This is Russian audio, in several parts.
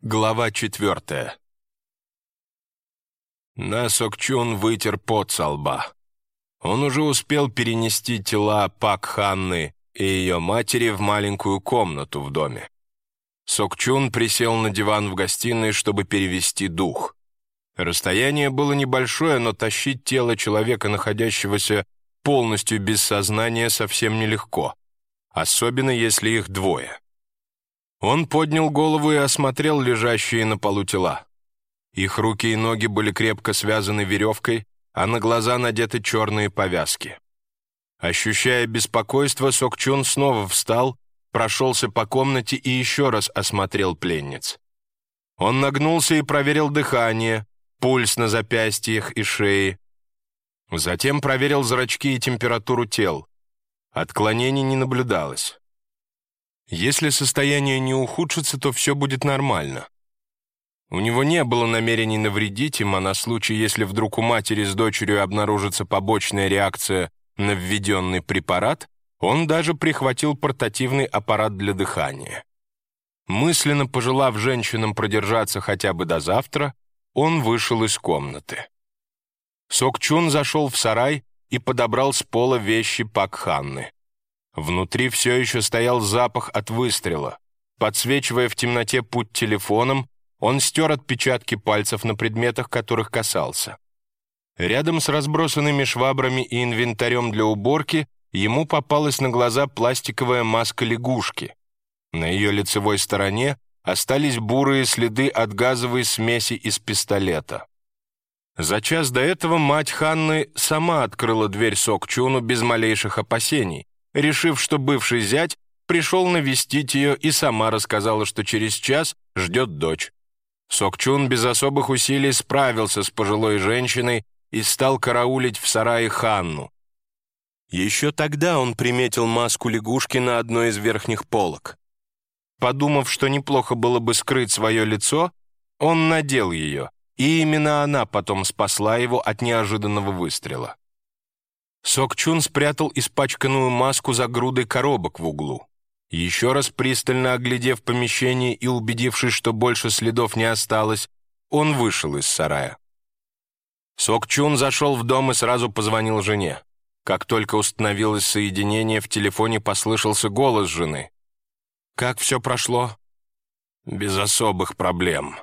Глава 4. На Сокчун вытер пот со лба. Он уже успел перенести тела Пак Ханны и ее матери в маленькую комнату в доме. Сокчун присел на диван в гостиной, чтобы перевести дух. Расстояние было небольшое, но тащить тело человека, находящегося полностью без сознания, совсем нелегко, особенно если их двое. Он поднял голову и осмотрел лежащие на полу тела. Их руки и ноги были крепко связаны веревкой, а на глаза надеты черные повязки. Ощущая беспокойство, Сокчун снова встал, прошелся по комнате и еще раз осмотрел пленниц. Он нагнулся и проверил дыхание, пульс на запястьях и шее. Затем проверил зрачки и температуру тел. Отклонений не наблюдалось. Если состояние не ухудшится, то все будет нормально. У него не было намерений навредить им, а на случай, если вдруг у матери с дочерью обнаружится побочная реакция на введенный препарат, он даже прихватил портативный аппарат для дыхания. Мысленно пожелав женщинам продержаться хотя бы до завтра, он вышел из комнаты. Сокчун зашел в сарай и подобрал с пола вещи Пак Ханны. Внутри все еще стоял запах от выстрела. Подсвечивая в темноте путь телефоном, он стер отпечатки пальцев на предметах, которых касался. Рядом с разбросанными швабрами и инвентарем для уборки ему попалась на глаза пластиковая маска лягушки. На ее лицевой стороне остались бурые следы от газовой смеси из пистолета. За час до этого мать Ханны сама открыла дверь Сокчуну без малейших опасений, решив, что бывший зять пришел навестить ее и сама рассказала, что через час ждет дочь. Сокчун без особых усилий справился с пожилой женщиной и стал караулить в сарае Ханну. Еще тогда он приметил маску лягушки на одной из верхних полок. Подумав, что неплохо было бы скрыть свое лицо, он надел ее, и именно она потом спасла его от неожиданного выстрела. Сокчун спрятал испачканную маску за грудой коробок в углу. Еще раз пристально оглядев помещение и убедившись, что больше следов не осталось, он вышел из сарая. Сокчун зашел в дом и сразу позвонил жене. Как только установилось соединение, в телефоне послышался голос жены. «Как все прошло?» «Без особых проблем».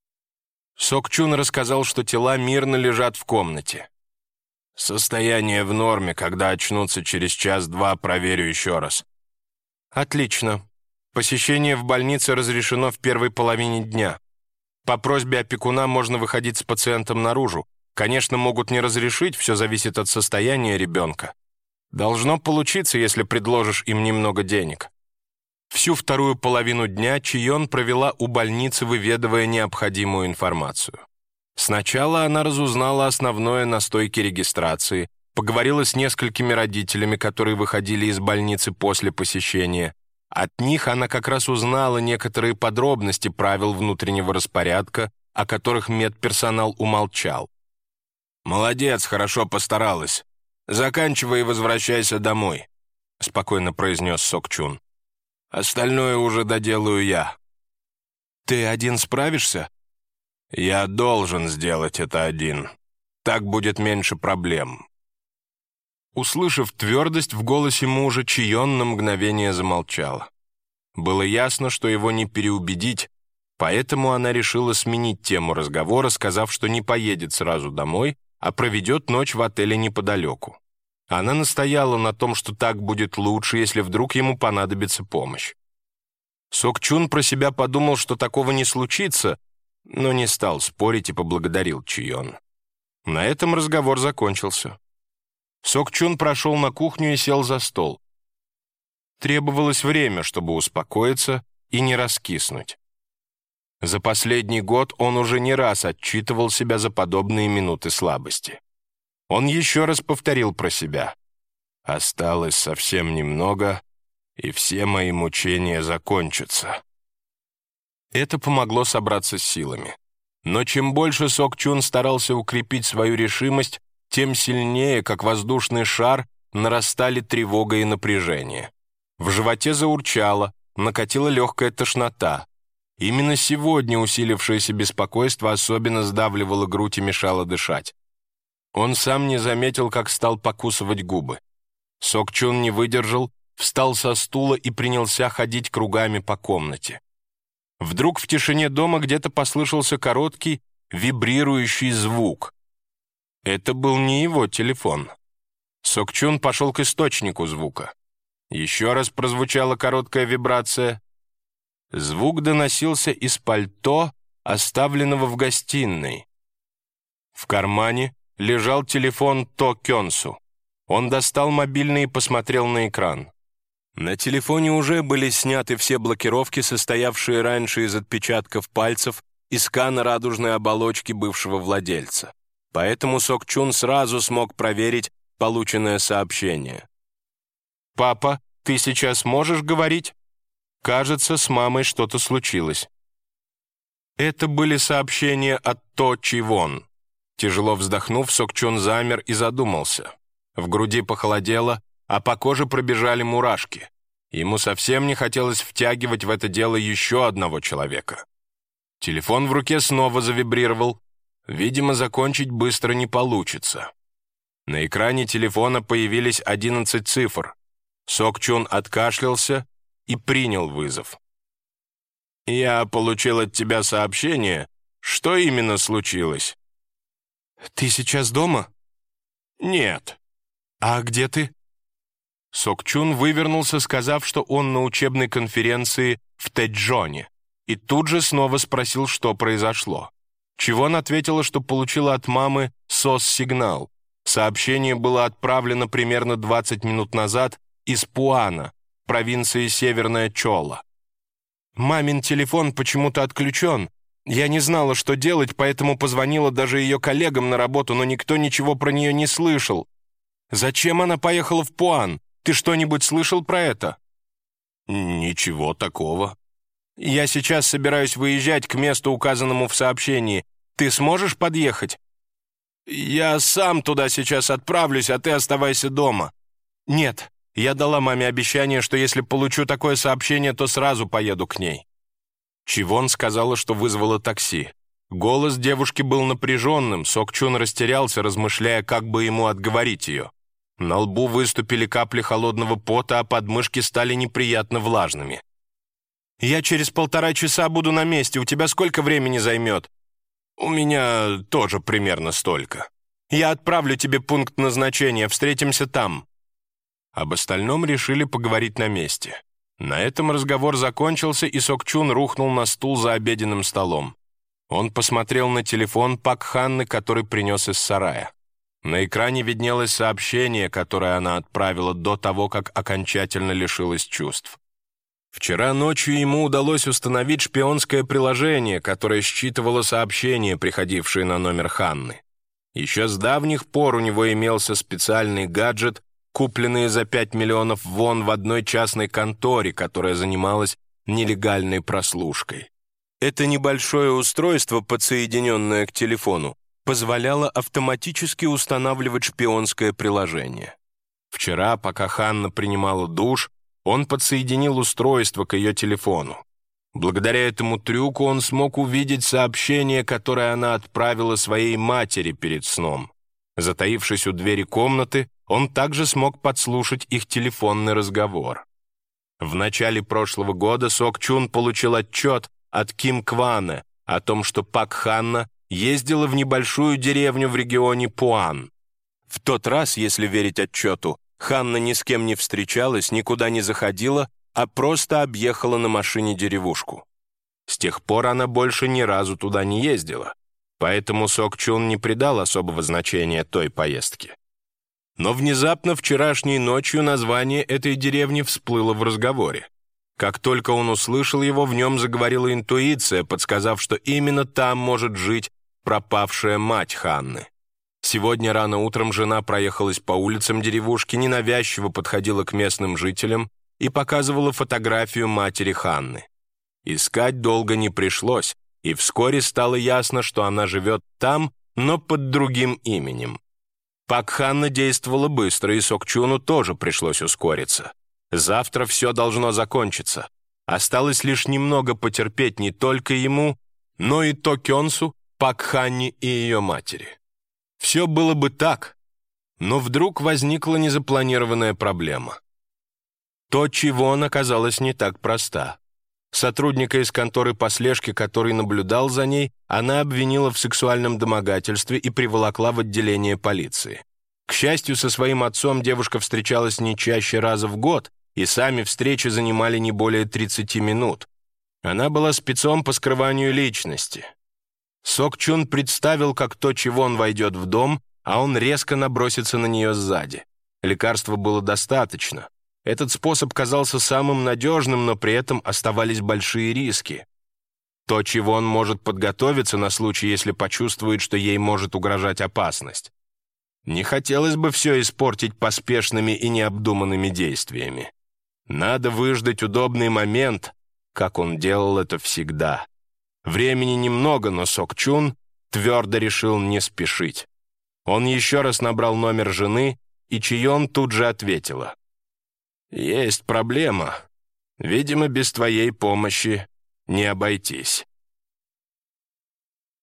Сокчун рассказал, что тела мирно лежат в комнате. «Состояние в норме, когда очнутся через час-два, проверю еще раз». «Отлично. Посещение в больнице разрешено в первой половине дня. По просьбе опекуна можно выходить с пациентом наружу. Конечно, могут не разрешить, все зависит от состояния ребенка. Должно получиться, если предложишь им немного денег». Всю вторую половину дня Чион провела у больницы, выведывая необходимую информацию. Сначала она разузнала основное на стойке регистрации, поговорила с несколькими родителями, которые выходили из больницы после посещения. От них она как раз узнала некоторые подробности правил внутреннего распорядка, о которых медперсонал умолчал. «Молодец, хорошо постаралась. Заканчивай и возвращайся домой», — спокойно произнес Сокчун. «Остальное уже доделаю я». «Ты один справишься?» «Я должен сделать это один. Так будет меньше проблем». Услышав твердость в голосе мужа, Чион на мгновение замолчала. Было ясно, что его не переубедить, поэтому она решила сменить тему разговора, сказав, что не поедет сразу домой, а проведет ночь в отеле неподалеку. Она настояла на том, что так будет лучше, если вдруг ему понадобится помощь. Сокчун про себя подумал, что такого не случится, но не стал спорить и поблагодарил Чион. На этом разговор закончился. Сокчун прошел на кухню и сел за стол. Требовалось время, чтобы успокоиться и не раскиснуть. За последний год он уже не раз отчитывал себя за подобные минуты слабости. Он еще раз повторил про себя. «Осталось совсем немного, и все мои мучения закончатся». Это помогло собраться с силами. Но чем больше Сокчун старался укрепить свою решимость, тем сильнее, как воздушный шар, нарастали тревога и напряжение. В животе заурчало, накатила легкая тошнота. Именно сегодня усилившееся беспокойство особенно сдавливало грудь и мешало дышать. Он сам не заметил, как стал покусывать губы. Сок-Чун не выдержал, встал со стула и принялся ходить кругами по комнате. Вдруг в тишине дома где-то послышался короткий, вибрирующий звук. Это был не его телефон. Сок-Чун пошел к источнику звука. Еще раз прозвучала короткая вибрация. Звук доносился из пальто, оставленного в гостиной. В кармане лежал телефон То Кёнсу. Он достал мобильный и посмотрел на экран. На телефоне уже были сняты все блокировки, состоявшие раньше из отпечатков пальцев и скана радужной оболочки бывшего владельца. Поэтому Сок-Чун сразу смог проверить полученное сообщение. «Папа, ты сейчас можешь говорить? Кажется, с мамой что-то случилось». Это были сообщения от То Чи Вон. Тяжело вздохнув, Сок-Чун замер и задумался. В груди похолодело, а по коже пробежали мурашки. Ему совсем не хотелось втягивать в это дело еще одного человека. Телефон в руке снова завибрировал. Видимо, закончить быстро не получится. На экране телефона появились 11 цифр. Сок-Чун откашлялся и принял вызов. «Я получил от тебя сообщение. Что именно случилось?» «Ты сейчас дома?» «Нет». «А где ты?» Сок-Чун вывернулся, сказав, что он на учебной конференции в Тэджоне, и тут же снова спросил, что произошло. Чивон ответила, что получила от мамы СОС-сигнал. Сообщение было отправлено примерно 20 минут назад из Пуана, провинции Северная Чола. «Мамин телефон почему-то отключен. Я не знала, что делать, поэтому позвонила даже ее коллегам на работу, но никто ничего про нее не слышал. Зачем она поехала в Пуан? Ты что-нибудь слышал про это?» «Ничего такого». «Я сейчас собираюсь выезжать к месту, указанному в сообщении. Ты сможешь подъехать?» «Я сам туда сейчас отправлюсь, а ты оставайся дома». «Нет, я дала маме обещание, что если получу такое сообщение, то сразу поеду к ней». Чивон сказала, что вызвала такси. Голос девушки был напряженным, Сок-Чун растерялся, размышляя, как бы ему отговорить ее. На лбу выступили капли холодного пота, а подмышки стали неприятно влажными. «Я через 1,5 часа буду на месте. У тебя сколько времени займет?» «У меня тоже примерно столько. Я отправлю тебе пункт назначения. Встретимся там». Об остальном решили поговорить на месте. На этом разговор закончился, и Сок-Чун рухнул на стул за обеденным столом. Он посмотрел на телефон Пак Ханны, который принес из сарая. На экране виднелось сообщение, которое она отправила до того, как окончательно лишилась чувств. Вчера ночью ему удалось установить шпионское приложение, которое считывало сообщения, приходившие на номер Ханны. Еще с давних пор у него имелся специальный гаджет, купленный за 5 миллионов вон в одной частной конторе, которая занималась нелегальной прослушкой. Это небольшое устройство, подсоединенное к телефону, позволяло автоматически устанавливать шпионское приложение. Вчера, пока Ханна принимала душ, он подсоединил устройство к ее телефону. Благодаря этому трюку он смог увидеть сообщение, которое она отправила своей матери перед сном. Затаившись у двери комнаты, он также смог подслушать их телефонный разговор. В начале прошлого года Сок-Чун получил отчет от Ким Квана о том, что Пак Ханна ездила в небольшую деревню в регионе Пуан. В тот раз, если верить отчету, Ханна ни с кем не встречалась, никуда не заходила, а просто объехала на машине деревушку. С тех пор она больше ни разу туда не ездила, поэтому Сок-Чун не придал особого значения той поездке. Но внезапно вчерашней ночью название этой деревни всплыло в разговоре. Как только он услышал его, в нем заговорила интуиция, подсказав, что именно там может жить пропавшая мать Ханны. Сегодня рано утром жена проехалась по улицам деревушки, ненавязчиво подходила к местным жителям и показывала фотографию матери Ханны. Искать долго не пришлось, и вскоре стало ясно, что она живет там, но под другим именем. Пак Ханна действовала быстро, и Сок-Чуну тоже пришлось ускориться. Завтра все должно закончиться. Осталось лишь немного потерпеть не только ему, но и То Кёнсу, Пак Ханни и ее матери. Все было бы так, но вдруг возникла незапланированная проблема. То Чивон оказалась не так проста. Сотрудника из конторы по слежке, который наблюдал за ней, она обвинила в сексуальном домогательстве и приволокла в отделение полиции. К счастью, со своим отцом девушка встречалась не чаще раза в год, и сами встречи занимали не более 30 минут. Она была спецом по скрыванию личности. Сок Чун представил, как То Чивон войдет в дом, а он резко набросится на нее сзади. Лекарства было достаточно. Этот способ казался самым надежным, но при этом оставались большие риски. То Чивон может подготовиться на случай, если почувствует, что ей может угрожать опасность. Не хотелось бы все испортить поспешными и необдуманными действиями. Надо выждать удобный момент, как он делал это всегда. Времени немного, но Сок Чун твердо решил не спешить. Он еще раз набрал номер жены, и Чион тут же ответила. «Есть проблема. Видимо, без твоей помощи не обойтись».